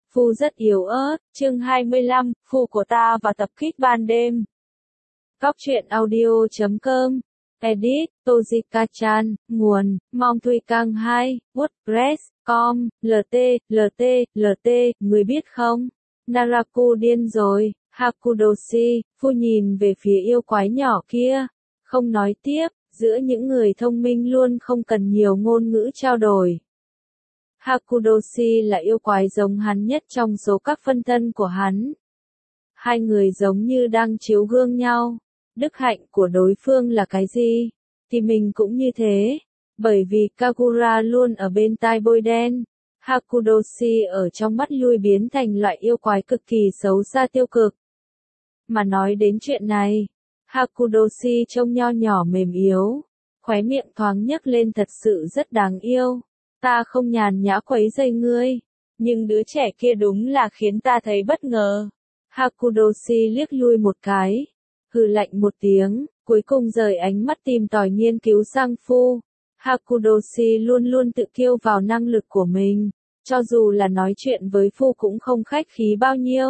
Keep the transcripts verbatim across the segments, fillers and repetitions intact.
Phu rất yếu ớt, chương hai mươi lăm, Phu của ta và tập kích ban đêm. Góc truyện audio chấm com. Edit, Tojika-chan, nguồn, Mong Thuy Cang hai, WordPress, com, lt, lt, lt, người biết không? Naraku điên rồi, Hakudoshi, Phu nhìn về phía yêu quái nhỏ kia, không nói tiếp, giữa những người thông minh luôn không cần nhiều ngôn ngữ trao đổi. Hakudoshi là yêu quái giống hắn nhất trong số các phân thân của hắn. Hai người giống như đang chiếu gương nhau. Đức hạnh của đối phương là cái gì? Thì mình cũng như thế. Bởi vì Kagura luôn ở bên tai bôi đen. Hakudoshi ở trong mắt Yui biến thành loại yêu quái cực kỳ xấu xa tiêu cực. Mà nói đến chuyện này, Hakudoshi trông nho nhỏ mềm yếu. Khóe miệng thoáng nhấc lên thật sự rất đáng yêu. Ta không nhàn nhã quấy rầy ngươi, nhưng đứa trẻ kia đúng là khiến ta thấy bất ngờ. Hakudoshi liếc Yui một cái, hừ lạnh một tiếng, cuối cùng rời ánh mắt tìm tòi nghiên cứu sang Phu. Hakudoshi luôn luôn tự kiêu vào năng lực của mình, cho dù là nói chuyện với Phu cũng không khách khí bao nhiêu.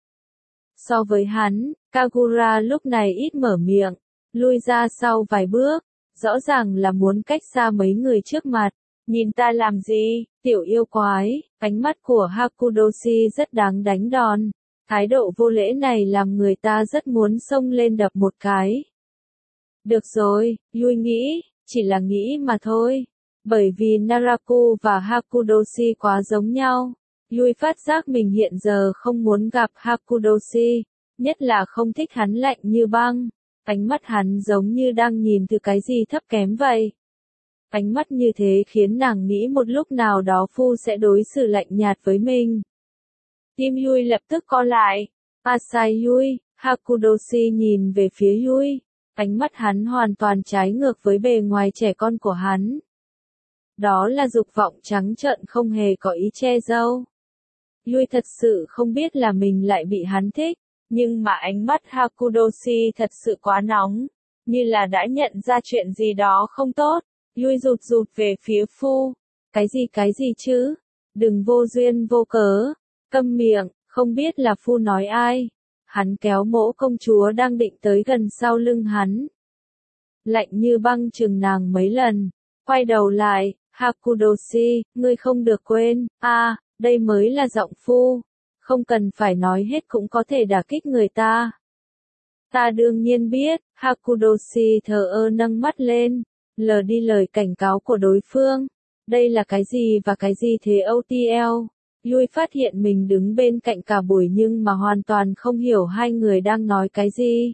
So với hắn, Kagura lúc này ít mở miệng, lui ra sau vài bước, rõ ràng là muốn cách xa mấy người trước mặt. Nhìn ta làm gì, tiểu yêu quái, ánh mắt của Hakudoshi rất đáng đánh đòn. Thái độ vô lễ này làm người ta rất muốn xông lên đập một cái. Được rồi, Yui nghĩ, chỉ là nghĩ mà thôi. Bởi vì Naraku và Hakudoshi quá giống nhau. Yui phát giác mình hiện giờ không muốn gặp Hakudoshi, nhất là không thích hắn lạnh như băng. Ánh mắt hắn giống như đang nhìn từ cái gì thấp kém vậy. Ánh mắt như thế khiến nàng nghĩ một lúc nào đó Phu sẽ đối xử lạnh nhạt với mình. Tim Yui lập tức co lại. Asai Yui, Hakudoshi nhìn về phía Yui. Ánh mắt hắn hoàn toàn trái ngược với bề ngoài trẻ con của hắn. Đó là dục vọng trắng trợn không hề có ý che giấu. Yui thật sự không biết là mình lại bị hắn thích, nhưng mà ánh mắt Hakudoshi thật sự quá nóng, như là đã nhận ra chuyện gì đó không tốt. Yui rụt rụt về phía Phu. Cái gì cái gì chứ? Đừng vô duyên vô cớ. Câm miệng, không biết là Phu nói ai. Hắn kéo Mỗ công chúa đang định tới gần sau lưng hắn. Lạnh như băng chừng nàng mấy lần. Quay đầu lại, Hakudoshi, ngươi không được quên, a, à, đây mới là giọng Phu. Không cần phải nói hết cũng có thể đả kích người ta. Ta đương nhiên biết, Hakudoshi thờ ơ nâng mắt lên. Lờ đi lời cảnh cáo của đối phương. Đây là cái gì và cái gì thế ô tê lờ? Yui phát hiện mình đứng bên cạnh cả buổi nhưng mà hoàn toàn không hiểu hai người đang nói cái gì.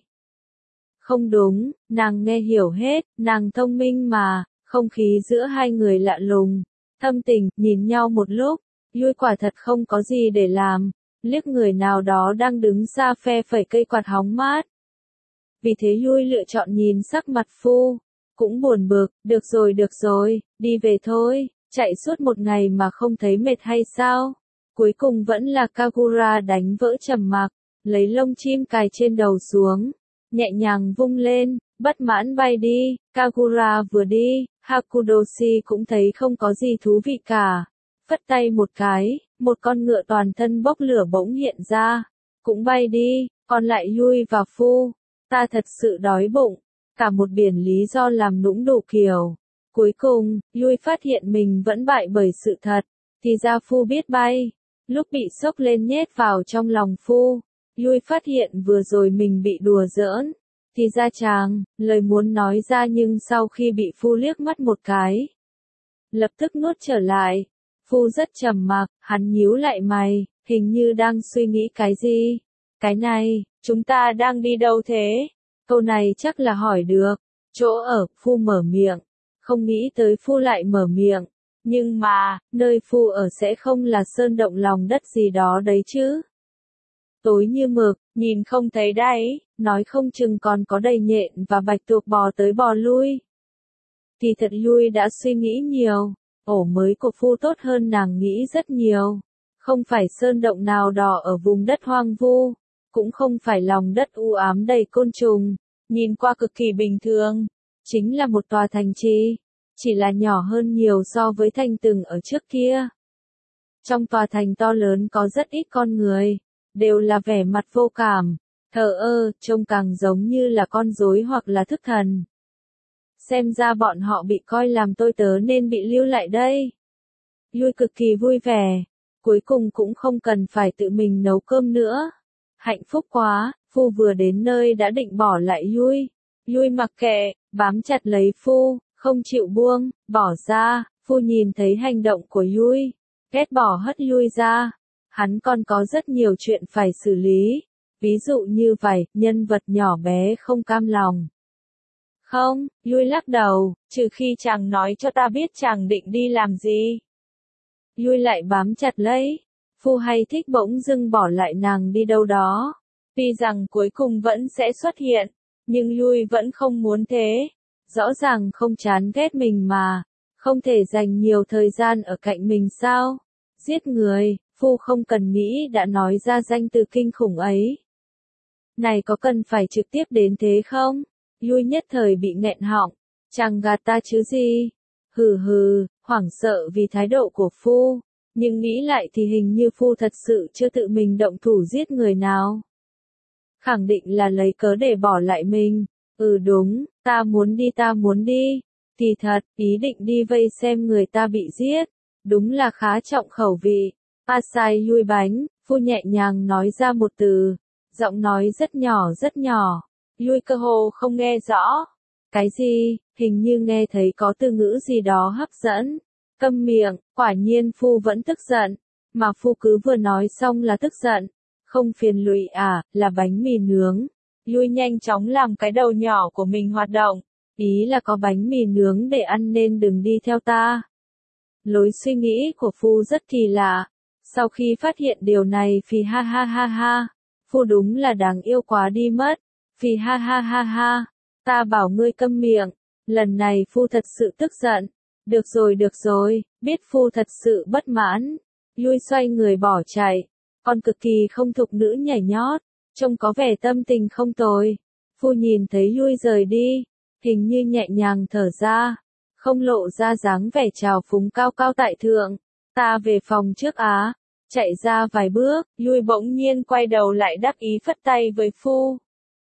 Không đúng, nàng nghe hiểu hết, nàng thông minh mà, không khí giữa hai người lạ lùng, thâm tình, nhìn nhau một lúc, Yui quả thật không có gì để làm, liếc người nào đó đang đứng xa phe phẩy cây quạt hóng mát. Vì thế Yui lựa chọn nhìn sắc mặt Phu. Cũng buồn bực, được rồi được rồi, đi về thôi, chạy suốt một ngày mà không thấy mệt hay sao? Cuối cùng vẫn là Kagura đánh vỡ trầm mặc, lấy lông chim cài trên đầu xuống, nhẹ nhàng vung lên, bất mãn bay đi. Kagura vừa đi, Hakudoshi cũng thấy không có gì thú vị cả. Phất tay một cái, một con ngựa toàn thân bốc lửa bỗng hiện ra, cũng bay đi, còn lại Yui và Phu. Ta thật sự đói bụng. Cả một biển lý do làm nũng đủ kiểu. Cuối cùng, Yui phát hiện mình vẫn bại bởi sự thật. Thì ra Phu biết bay. Lúc bị sốc lên nhét vào trong lòng Phu, Yui phát hiện vừa rồi mình bị đùa giỡn. Thì ra chàng, lời muốn nói ra nhưng sau khi bị Phu liếc mắt một cái, lập tức nuốt trở lại. Phu rất trầm mặc, hắn nhíu lại mày, hình như đang suy nghĩ cái gì. Cái này, chúng ta đang đi đâu thế? Câu này chắc là hỏi được. Chỗ ở, Phu mở miệng. Không nghĩ tới Phu lại mở miệng. Nhưng mà, nơi Phu ở sẽ không là sơn động lòng đất gì đó đấy chứ. Tối như mực, nhìn không thấy đáy, nói không chừng còn có đầy nhện và bạch tuộc bò tới bò lui. Thì thật Yui đã suy nghĩ nhiều. Ổ mới của Phu tốt hơn nàng nghĩ rất nhiều. Không phải sơn động nào đó ở vùng đất hoang vu. Cũng không phải lòng đất u ám đầy côn trùng, nhìn qua cực kỳ bình thường, chính là một tòa thành trì, chỉ là nhỏ hơn nhiều so với thành từng ở trước kia. Trong tòa thành to lớn có rất ít con người, đều là vẻ mặt vô cảm, thờ ơ, trông càng giống như là con rối hoặc là thức thần. Xem ra bọn họ bị coi làm tôi tớ nên bị lưu lại đây. Yui cực kỳ vui vẻ, cuối cùng cũng không cần phải tự mình nấu cơm nữa. Hạnh phúc quá, Phu vừa đến nơi đã định bỏ lại Yui. Yui mặc kệ, bám chặt lấy Phu, không chịu buông, bỏ ra. Phu nhìn thấy hành động của Yui, ghét bỏ hất Yui ra. Hắn còn có rất nhiều chuyện phải xử lý, ví dụ như vài nhân vật nhỏ bé không cam lòng. Không, Yui lắc đầu, trừ khi chàng nói cho ta biết chàng định đi làm gì. Yui lại bám chặt lấy, Phu hay thích bỗng dưng bỏ lại nàng đi đâu đó. Tuy rằng cuối cùng vẫn sẽ xuất hiện, nhưng Yui vẫn không muốn thế. Rõ ràng không chán ghét mình mà, không thể dành nhiều thời gian ở cạnh mình sao? Giết người, Phu không cần nghĩ đã nói ra danh từ kinh khủng ấy. Này có cần phải trực tiếp đến thế không? Yui nhất thời bị nghẹn họng, chàng gạt ta chứ gì? Hừ hừ, hoảng sợ vì thái độ của Phu, nhưng nghĩ lại thì hình như Phu thật sự chưa tự mình động thủ giết người nào. Khẳng định là lấy cớ để bỏ lại mình. Ừ đúng, ta muốn đi ta muốn đi. Thì thật, ý định đi vây xem người ta bị giết. Đúng là khá trọng khẩu vị. Asai Yui bánh, Phu nhẹ nhàng nói ra một từ. Giọng nói rất nhỏ rất nhỏ. Yui cơ hồ không nghe rõ. Cái gì, hình như nghe thấy có từ ngữ gì đó hấp dẫn. Câm miệng, quả nhiên Phu vẫn tức giận. Mà Phu cứ vừa nói xong là tức giận. Không phiền lụy à, là bánh mì nướng. Yui nhanh chóng làm cái đầu nhỏ của mình hoạt động. Ý là có bánh mì nướng để ăn nên đừng đi theo ta. Lối suy nghĩ của Phu rất kỳ lạ. Sau khi phát hiện điều này phì ha ha ha ha. Phu đúng là đáng yêu quá đi mất. Phì ha ha ha ha. Ta bảo ngươi câm miệng. Lần này Phu thật sự tức giận. Được rồi được rồi, biết Phu thật sự bất mãn. Yui xoay người bỏ chạy. Con cực kỳ không thục nữ nhảy nhót. Trông có vẻ tâm tình không tồi. Phu nhìn thấy Yui rời đi. Hình như nhẹ nhàng thở ra. Không lộ ra dáng vẻ trào phúng cao cao tại thượng. Ta về phòng trước á. Chạy ra vài bước, Yui bỗng nhiên quay đầu lại đắc ý phất tay với Phu.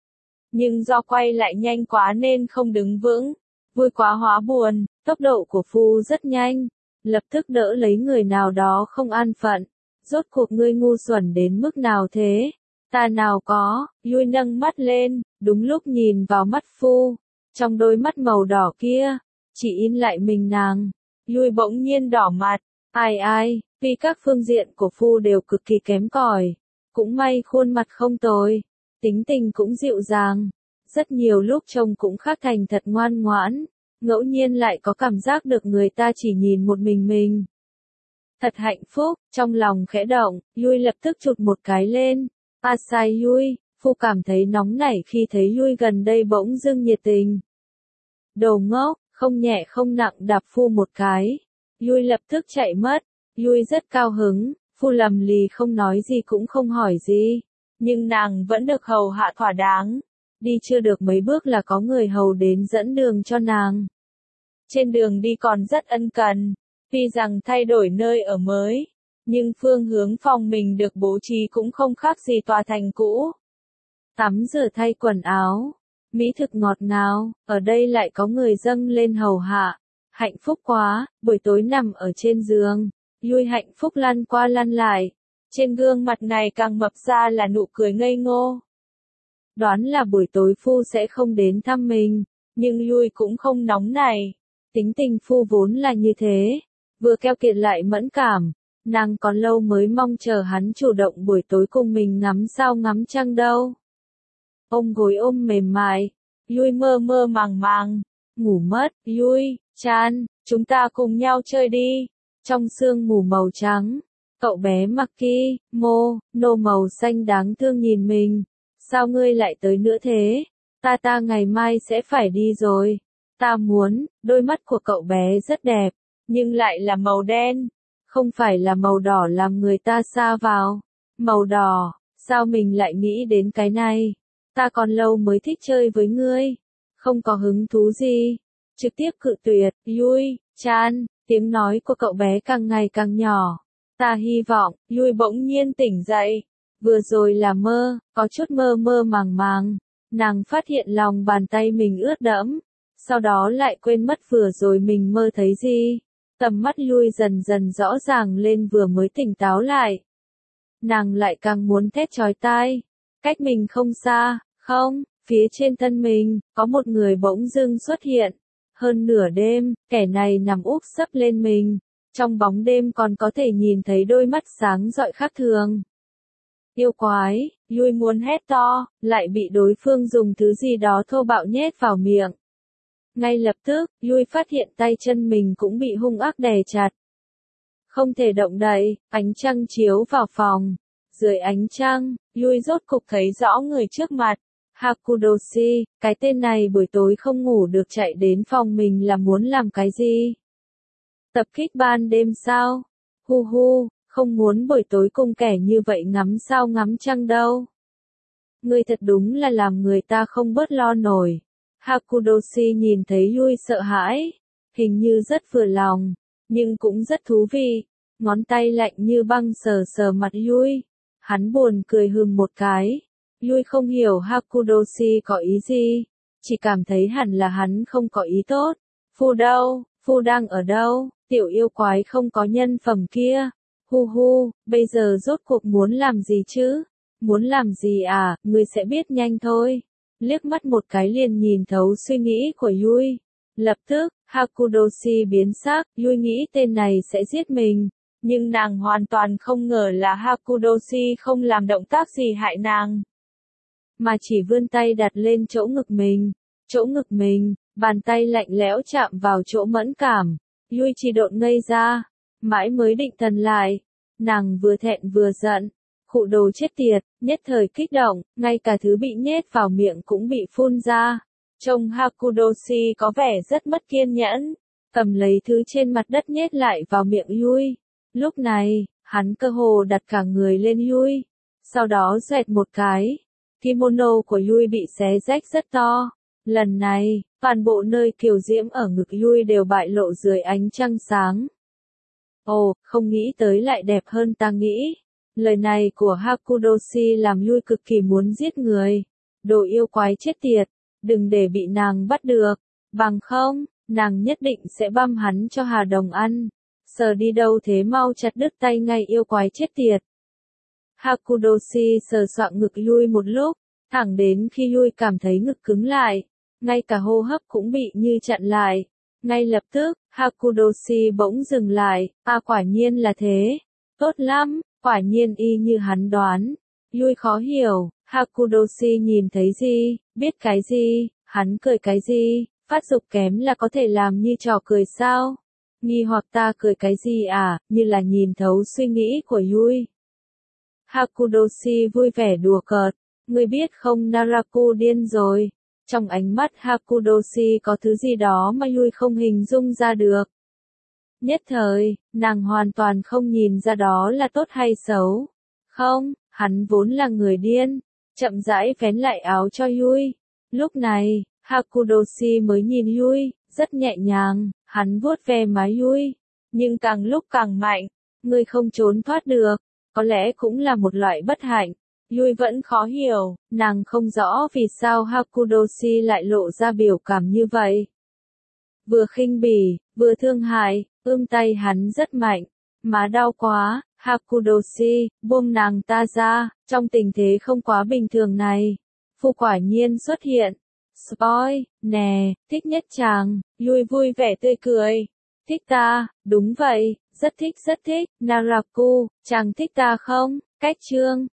Nhưng do quay lại nhanh quá nên không đứng vững. Vui quá hóa buồn, tốc độ của Phu rất nhanh. Lập tức đỡ lấy người nào đó không an phận. Rốt cuộc ngươi ngu xuẩn đến mức nào thế? Ta nào có, Yui nâng mắt lên, đúng lúc nhìn vào mắt Phu. Trong đôi mắt màu đỏ kia, chỉ in lại mình nàng. Yui bỗng nhiên đỏ mặt, ai ai, vì các phương diện của Phu đều cực kỳ kém cỏi. Cũng may khuôn mặt không tồi, tính tình cũng dịu dàng. Rất nhiều lúc trông cũng khác thành thật ngoan ngoãn, ngẫu nhiên lại có cảm giác được người ta chỉ nhìn một mình mình. Thật hạnh phúc, trong lòng khẽ động, Yui lập tức chụt một cái lên. Asai Yui, Phu cảm thấy nóng nảy khi thấy Yui gần đây bỗng dưng nhiệt tình. Đồ ngốc, không nhẹ không nặng đạp Phu một cái. Yui lập tức chạy mất. Yui rất cao hứng, Phu lầm lì không nói gì cũng không hỏi gì. Nhưng nàng vẫn được hầu hạ thỏa đáng. Đi chưa được mấy bước là có người hầu đến dẫn đường cho nàng. Trên đường đi còn rất ân cần. Tuy rằng thay đổi nơi ở mới, nhưng phương hướng phòng mình được bố trí cũng không khác gì tòa thành cũ. Tắm rửa thay quần áo, mỹ thực ngọt ngào, ở đây lại có người dâng lên hầu hạ. Hạnh phúc quá, buổi tối nằm ở trên giường, Yui hạnh phúc lăn qua lăn lại. Trên gương mặt này càng mập ra là nụ cười ngây ngô. Đoán là buổi tối Phu sẽ không đến thăm mình, nhưng Yui cũng không nóng này. Tính tình Phu vốn là như thế. Vừa keo kiệt lại mẫn cảm, nàng còn lâu mới mong chờ hắn chủ động buổi tối cùng mình ngắm sao ngắm trăng đâu. Ôm gối ôm mềm mại, Yui mơ mơ màng màng, ngủ mất. Yui, Chan, chúng ta cùng nhau chơi đi. Trong sương mù màu trắng, cậu bé Maki, Mo, nô màu xanh đáng thương nhìn mình. Sao ngươi lại tới nữa thế? Ta ta ngày mai sẽ phải đi rồi. Ta muốn, đôi mắt của cậu bé rất đẹp. Nhưng lại là màu đen, không phải là màu đỏ làm người ta sa vào. Màu đỏ, sao mình lại nghĩ đến cái này? Ta còn lâu mới thích chơi với ngươi, không có hứng thú gì. Trực tiếp cự tuyệt. Yui, Chan, tiếng nói của cậu bé càng ngày càng nhỏ. Ta hy vọng, Yui bỗng nhiên tỉnh dậy. Vừa rồi là mơ, có chút mơ mơ màng màng. Nàng phát hiện lòng bàn tay mình ướt đẫm. Sau đó lại quên mất vừa rồi mình mơ thấy gì. Tầm mắt Yui dần dần rõ ràng lên vừa mới tỉnh táo lại. Nàng lại càng muốn thét chói tai. Cách mình không xa, không, phía trên thân mình, có một người bỗng dưng xuất hiện. Hơn nửa đêm, kẻ này nằm úp sấp lên mình. Trong bóng đêm còn có thể nhìn thấy đôi mắt sáng rọi khác thường. Yêu quái, Yui muốn hét to, lại bị đối phương dùng thứ gì đó thô bạo nhét vào miệng. Ngay lập tức, Yui phát hiện tay chân mình cũng bị hung ác đè chặt. Không thể động đậy, ánh trăng chiếu vào phòng. Dưới ánh trăng, Yui rốt cục thấy rõ người trước mặt. Hakudoshi, cái tên này buổi tối không ngủ được chạy đến phòng mình là muốn làm cái gì? Tập kích ban đêm sao? Hu hu, không muốn buổi tối cùng kẻ như vậy ngắm sao ngắm trăng đâu. Ngươi thật đúng là làm người ta không bớt lo nổi. Hakudoshi nhìn thấy Yui sợ hãi, hình như rất vừa lòng, nhưng cũng rất thú vị. Ngón tay lạnh như băng sờ sờ mặt Yui. Hắn buồn cười hừm một cái. Yui không hiểu Hakudoshi có ý gì, chỉ cảm thấy hẳn là hắn không có ý tốt. Phu đâu, Phu đang ở đâu, tiểu yêu quái không có nhân phẩm kia. Hu hu, bây giờ rốt cuộc muốn làm gì chứ? Muốn làm gì à, ngươi sẽ biết nhanh thôi. Liếc mắt một cái liền nhìn thấu suy nghĩ của Yui. Lập tức, Hakudoshi biến sắc, Yui nghĩ tên này sẽ giết mình. Nhưng nàng hoàn toàn không ngờ là Hakudoshi không làm động tác gì hại nàng. Mà chỉ vươn tay đặt lên chỗ ngực mình. Chỗ ngực mình, bàn tay lạnh lẽo chạm vào chỗ mẫn cảm. Yui chỉ độn ngây ra. Mãi mới định thần lại. Nàng vừa thẹn vừa giận. Khụ đồ chết tiệt, nhất thời kích động, ngay cả thứ bị nhét vào miệng cũng bị phun ra. Trông Hakudoshi có vẻ rất mất kiên nhẫn. Cầm lấy thứ trên mặt đất nhét lại vào miệng Yui. Lúc này, hắn cơ hồ đặt cả người lên Yui. Sau đó xoẹt một cái. Kimono của Yui bị xé rách rất to. Lần này, toàn bộ nơi kiều diễm ở ngực Yui đều bại lộ dưới ánh trăng sáng. Ồ, không nghĩ tới lại đẹp hơn ta nghĩ. Lời này của Hakudoshi làm Yui cực kỳ muốn giết người. Đồ yêu quái chết tiệt, đừng để bị nàng bắt được. Bằng không, nàng nhất định sẽ băm hắn cho Hà Đồng ăn. Sờ đi đâu thế mau chặt đứt tay ngay yêu quái chết tiệt. Hakudoshi sờ soạng ngực Yui một lúc, thẳng đến khi Yui cảm thấy ngực cứng lại, ngay cả hô hấp cũng bị như chặn lại. Ngay lập tức, Hakudoshi bỗng dừng lại, à quả nhiên là thế. Tốt lắm, quả nhiên y như hắn đoán. Yui khó hiểu, Hakudoshi nhìn thấy gì, biết cái gì, hắn cười cái gì, phát dục kém là có thể làm như trò cười sao? Nghi hoặc ta cười cái gì à, như là nhìn thấu suy nghĩ của Yui. Hakudoshi vui vẻ đùa cợt, ngươi biết không Naraku điên rồi. Trong ánh mắt Hakudoshi có thứ gì đó mà Yui không hình dung ra được. Nhất thời, nàng hoàn toàn không nhìn ra đó là tốt hay xấu. Không, hắn vốn là người điên. Chậm rãi vén lại áo cho Yui. Lúc này, Hakudoshi mới nhìn Yui, rất nhẹ nhàng, hắn vuốt ve má Yui. Nhưng càng lúc càng mạnh, ngươi không trốn thoát được. Có lẽ cũng là một loại bất hạnh. Yui vẫn khó hiểu, nàng không rõ vì sao Hakudoshi lại lộ ra biểu cảm như vậy. Vừa khinh bỉ, vừa thương hại, ưm tay hắn rất mạnh. Má đau quá, Hakudoshi, buông nàng ta ra, trong tình thế không quá bình thường này. Phu quả nhiên xuất hiện. Spoil, nè, thích nhất chàng, Yui vui vẻ tươi cười. Thích ta, đúng vậy, rất thích rất thích, Naraku, chàng thích ta không? Cách chương